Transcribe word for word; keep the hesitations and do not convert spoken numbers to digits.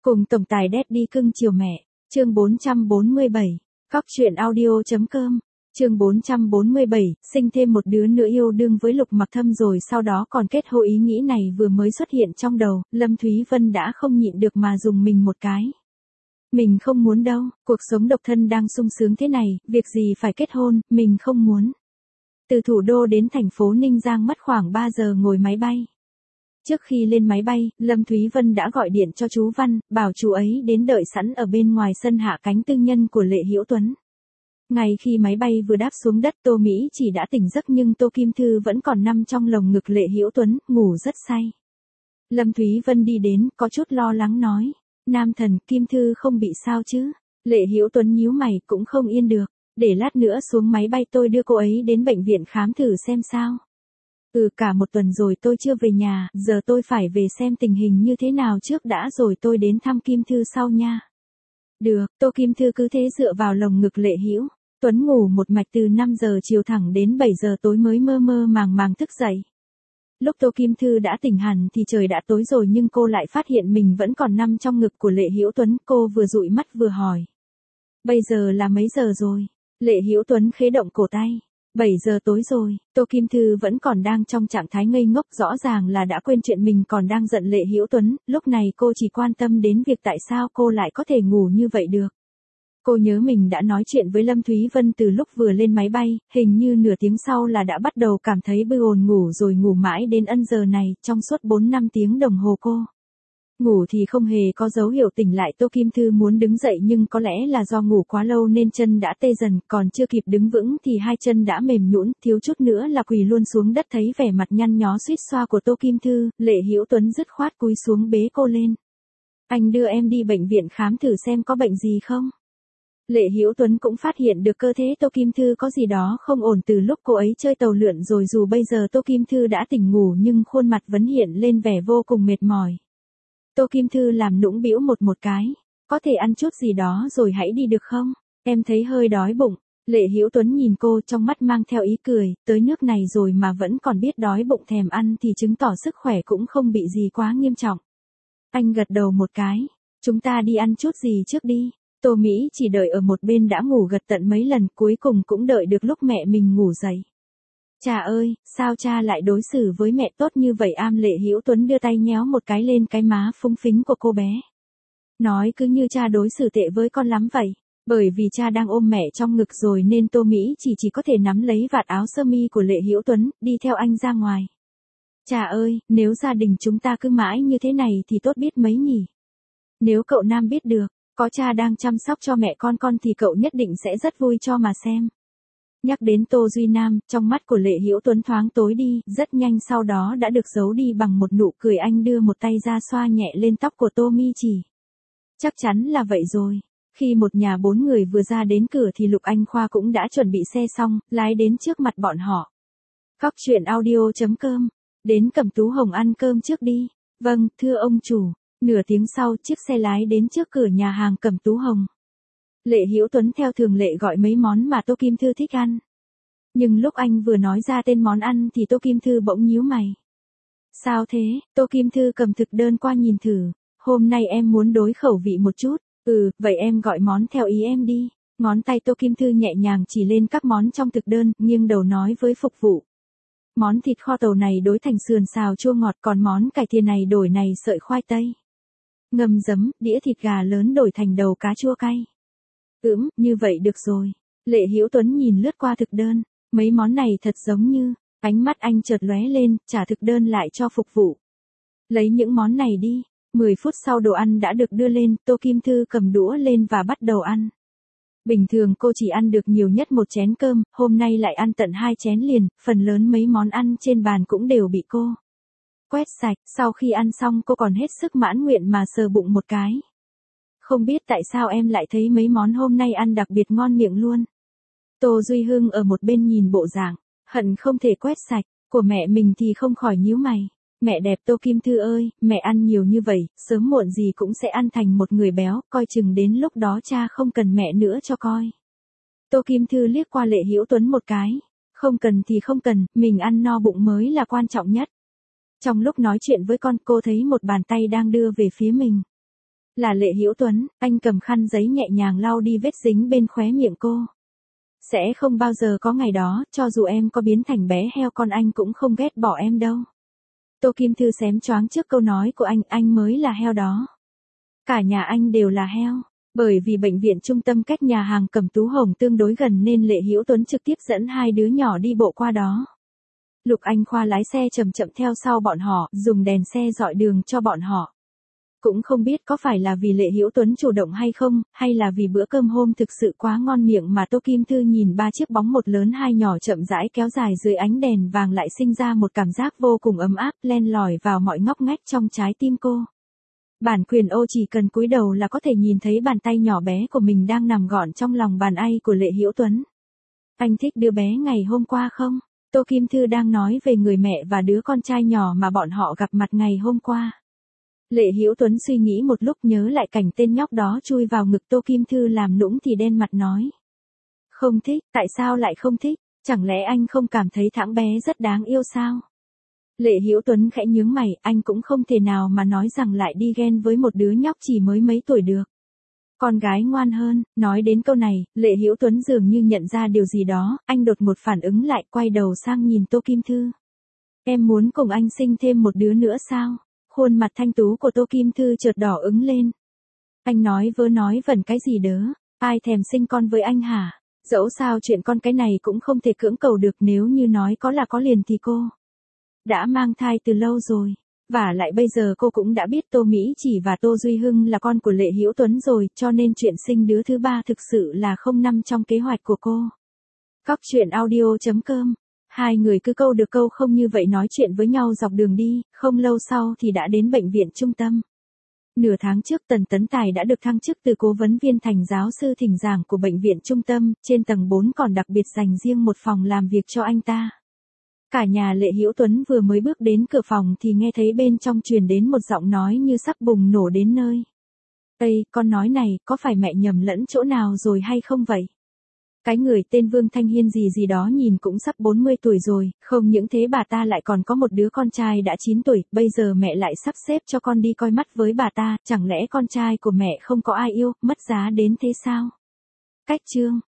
Cùng tổng tài Daddy cưng chiều mẹ, chương bốn trăm bốn mươi bảy, cóc truyện audio.com, chương bốn trăm bốn mươi bảy, sinh thêm một đứa nữa yêu đương với Lục Mặc Thâm rồi sau đó còn kết hôn ý nghĩ này vừa mới xuất hiện trong đầu, Lâm Thúy Vân đã không nhịn được mà dùng mình một cái. Mình không muốn đâu, cuộc sống độc thân đang sung sướng thế này, việc gì phải kết hôn, mình không muốn. Từ thủ đô đến thành phố Ninh Giang mất khoảng ba giờ ngồi máy bay. Trước khi lên máy bay, Lâm Thúy Vân đã gọi điện cho chú Văn, bảo chú ấy đến đợi sẵn ở bên ngoài sân hạ cánh tư nhân của Lệ Hữu Tuấn. Ngay khi máy bay vừa đáp xuống đất, Tô Mỹ chỉ đã tỉnh giấc nhưng Tô Kim Thư vẫn còn nằm trong lồng ngực Lệ Hữu Tuấn, ngủ rất say. Lâm Thúy Vân đi đến, có chút lo lắng nói, nam thần, Kim Thư không bị sao chứ? Lệ Hữu Tuấn nhíu mày, cũng không yên được, để lát nữa xuống máy bay tôi đưa cô ấy đến bệnh viện khám thử xem sao. Ừ, cả một tuần rồi tôi chưa về nhà, giờ tôi phải về xem tình hình như thế nào trước đã rồi tôi đến thăm Kim Thư sau nha. Được, Tô Kim Thư cứ thế dựa vào lồng ngực Lệ Hữu Tuấn ngủ một mạch từ năm giờ chiều thẳng đến bảy giờ tối mới mơ mơ màng màng thức dậy. Lúc Tô Kim Thư đã tỉnh hẳn thì trời đã tối rồi nhưng cô lại phát hiện mình vẫn còn nằm trong ngực của Lệ Hữu Tuấn, cô vừa dụi mắt vừa hỏi. Bây giờ là mấy giờ rồi? Lệ Hữu Tuấn khế động cổ tay. bảy giờ tối rồi, Tô Kim Thư vẫn còn đang trong trạng thái ngây ngốc, rõ ràng là đã quên chuyện mình còn đang giận Lệ Hữu Tuấn, lúc này cô chỉ quan tâm đến việc tại sao cô lại có thể ngủ như vậy được. Cô nhớ mình đã nói chuyện với Lâm Thúy Vân từ lúc vừa lên máy bay, hình như nửa tiếng sau là đã bắt đầu cảm thấy bư ồn ngủ rồi ngủ mãi đến ân giờ này, trong suốt bốn năm tiếng đồng hồ cô. Ngủ thì không hề có dấu hiệu tỉnh lại. Tô Kim Thư muốn đứng dậy nhưng có lẽ là do ngủ quá lâu nên chân đã tê dần, còn chưa kịp đứng vững thì hai chân đã mềm nhũn, thiếu chút nữa là quỳ luôn xuống đất. Thấy vẻ mặt nhăn nhó suýt xoa của Tô Kim Thư, Lệ Hữu Tuấn dứt khoát cúi xuống bế cô lên. Anh đưa em đi bệnh viện khám thử xem có bệnh gì không? Lệ Hữu Tuấn cũng phát hiện được cơ thể Tô Kim Thư có gì đó không ổn từ lúc cô ấy chơi tàu lượn rồi, dù bây giờ Tô Kim Thư đã tỉnh ngủ nhưng khuôn mặt vẫn hiện lên vẻ vô cùng mệt mỏi. Tô Kim Thư làm nũng bĩu một một cái, có thể ăn chút gì đó rồi hãy đi được không? Em thấy hơi đói bụng. Lệ Hữu Tuấn nhìn cô trong mắt mang theo ý cười, tới nước này rồi mà vẫn còn biết đói bụng thèm ăn thì chứng tỏ sức khỏe cũng không bị gì quá nghiêm trọng. Anh gật đầu một cái, chúng ta đi ăn chút gì trước đi. Tô Mỹ chỉ đợi ở một bên đã ngủ gật tận mấy lần, cuối cùng cũng đợi được lúc mẹ mình ngủ dậy. Cha ơi, sao cha lại đối xử với mẹ tốt như vậy am? Lệ Hữu Tuấn đưa tay nhéo một cái lên cái má phúng phính của cô bé. Nói cứ như cha đối xử tệ với con lắm vậy. Bởi vì cha đang ôm mẹ trong ngực rồi nên Tô Mỹ chỉ chỉ có thể nắm lấy vạt áo sơ mi của Lệ Hữu Tuấn, đi theo anh ra ngoài. Cha ơi, nếu gia đình chúng ta cứ mãi như thế này thì tốt biết mấy nhỉ. Nếu cậu Nam biết được, có cha đang chăm sóc cho mẹ con con thì cậu nhất định sẽ rất vui cho mà xem. Nhắc đến Tô Duy Nam, trong mắt của Lệ Hữu Tuấn thoáng tối đi, rất nhanh sau đó đã được giấu đi bằng một nụ cười. Anh đưa một tay ra xoa nhẹ lên tóc của Tô Mi Chỉ. Chắc chắn là vậy rồi. Khi một nhà bốn người vừa ra đến cửa thì Lục Anh Khoa cũng đã chuẩn bị xe xong, lái đến trước mặt bọn họ. Cóc truyện audio.com, đến Cẩm Tú Hồng ăn cơm trước đi. Vâng, thưa ông chủ. Nửa tiếng sau, chiếc xe lái đến trước cửa nhà hàng Cẩm Tú Hồng. Lệ Hữu Tuấn theo thường lệ gọi mấy món mà Tô Kim Thư thích ăn. Nhưng lúc anh vừa nói ra tên món ăn thì Tô Kim Thư bỗng nhíu mày. Sao thế? Tô Kim Thư cầm thực đơn qua nhìn thử. Hôm nay em muốn đối khẩu vị một chút. Ừ, vậy em gọi món theo ý em đi. Ngón tay Tô Kim Thư nhẹ nhàng chỉ lên các món trong thực đơn, nghiêng đầu nói với phục vụ. Món thịt kho tàu này đối thành sườn xào chua ngọt, còn món cải thìa này đổi này sợi khoai tây ngâm giấm, đĩa thịt gà lớn đổi thành đầu cá chua cay. Ừm, như vậy được rồi. Lệ Hữu Tuấn nhìn lướt qua thực đơn, mấy món này thật giống như, ánh mắt anh chợt lóe lên, trả thực đơn lại cho phục vụ. Lấy những món này đi. mười phút sau đồ ăn đã được đưa lên, Tô Kim Thư cầm đũa lên và bắt đầu ăn. Bình thường cô chỉ ăn được nhiều nhất một chén cơm, hôm nay lại ăn tận hai chén liền, phần lớn mấy món ăn trên bàn cũng đều bị cô quét sạch. Sau khi ăn xong cô còn hết sức mãn nguyện mà sờ bụng một cái. Không biết tại sao em lại thấy mấy món hôm nay ăn đặc biệt ngon miệng luôn. Tô Duy Hưng ở một bên nhìn bộ dạng hận không thể quét sạch của mẹ mình thì không khỏi nhíu mày. Mẹ đẹp Tô Kim Thư ơi, mẹ ăn nhiều như vậy, sớm muộn gì cũng sẽ ăn thành một người béo, coi chừng đến lúc đó cha không cần mẹ nữa cho coi. Tô Kim Thư liếc qua Lệ Hữu Tuấn một cái. Không cần thì không cần, mình ăn no bụng mới là quan trọng nhất. Trong lúc nói chuyện với con, cô thấy một bàn tay đang đưa về phía mình. Là Lệ Hữu Tuấn, anh cầm khăn giấy nhẹ nhàng lau đi vết dính bên khóe miệng cô. Sẽ không bao giờ có ngày đó, cho dù em có biến thành bé heo con anh cũng không ghét bỏ em đâu. Tô Kim Thư xém choáng trước câu nói của anh, anh mới là heo đó. Cả nhà anh đều là heo. Bởi vì bệnh viện trung tâm cách nhà hàng Cẩm Tú Hồng tương đối gần nên Lệ Hữu Tuấn trực tiếp dẫn hai đứa nhỏ đi bộ qua đó. Lục Anh Khoa lái xe chậm chậm theo sau bọn họ, dùng đèn xe dọi đường cho bọn họ. Cũng không biết có phải là vì Lệ Hữu Tuấn chủ động hay không, hay là vì bữa cơm hôm thực sự quá ngon miệng mà Tô Kim Thư nhìn ba chiếc bóng một lớn hai nhỏ chậm rãi kéo dài dưới ánh đèn vàng lại sinh ra một cảm giác vô cùng ấm áp, len lỏi vào mọi ngóc ngách trong trái tim cô. Bản quyền ô chỉ cần cúi đầu là có thể nhìn thấy bàn tay nhỏ bé của mình đang nằm gọn trong lòng bàn tay của Lệ Hữu Tuấn. Anh thích đứa bé ngày hôm qua không? Tô Kim Thư đang nói về người mẹ và đứa con trai nhỏ mà bọn họ gặp mặt ngày hôm qua. Lệ Hữu Tuấn suy nghĩ một lúc nhớ lại cảnh tên nhóc đó chui vào ngực Tô Kim Thư làm nũng thì đen mặt nói. Không thích, tại sao lại không thích? Chẳng lẽ anh không cảm thấy thằng bé rất đáng yêu sao? Lệ Hữu Tuấn khẽ nhướng mày, anh cũng không thể nào mà nói rằng lại đi ghen với một đứa nhóc chỉ mới mấy tuổi được. Con gái ngoan hơn, nói đến câu này, Lệ Hữu Tuấn dường như nhận ra điều gì đó, anh đột một phản ứng lại quay đầu sang nhìn Tô Kim Thư. Em muốn cùng anh sinh thêm một đứa nữa sao? Khuôn mặt thanh tú của Tô Kim Thư chợt đỏ ứng lên. Anh nói vớ nói vẩn cái gì đớ, ai thèm sinh con với anh hả? Dẫu sao chuyện con cái này cũng không thể cưỡng cầu được, nếu như nói có là có liền thì cô đã mang thai từ lâu rồi. Và lại bây giờ cô cũng đã biết Tô Mỹ Chỉ và Tô Duy Hưng là con của Lệ Hữu Tuấn rồi, cho nên chuyện sinh đứa thứ ba thực sự là không nằm trong kế hoạch của cô. Cóc truyện audio chấm com. Hai người cứ câu được câu không như vậy nói chuyện với nhau dọc đường đi, không lâu sau thì đã đến bệnh viện trung tâm. Nửa tháng trước Tần Tấn Tài đã được thăng chức từ cố vấn viên thành giáo sư thỉnh giảng của bệnh viện trung tâm, trên tầng bốn còn đặc biệt dành riêng một phòng làm việc cho anh ta. Cả nhà Lệ Hữu Tuấn vừa mới bước đến cửa phòng thì nghe thấy bên trong truyền đến một giọng nói như sắp bùng nổ đến nơi. Ây, con nói này, có phải mẹ nhầm lẫn chỗ nào rồi hay không vậy? Cái người tên Vương Thanh Hiên gì gì đó nhìn cũng sắp bốn mươi tuổi rồi, không những thế bà ta lại còn có một đứa con trai đã chín tuổi, bây giờ mẹ lại sắp xếp cho con đi coi mắt với bà ta, chẳng lẽ con trai của mẹ không có ai yêu, mất giá đến thế sao? Cách chương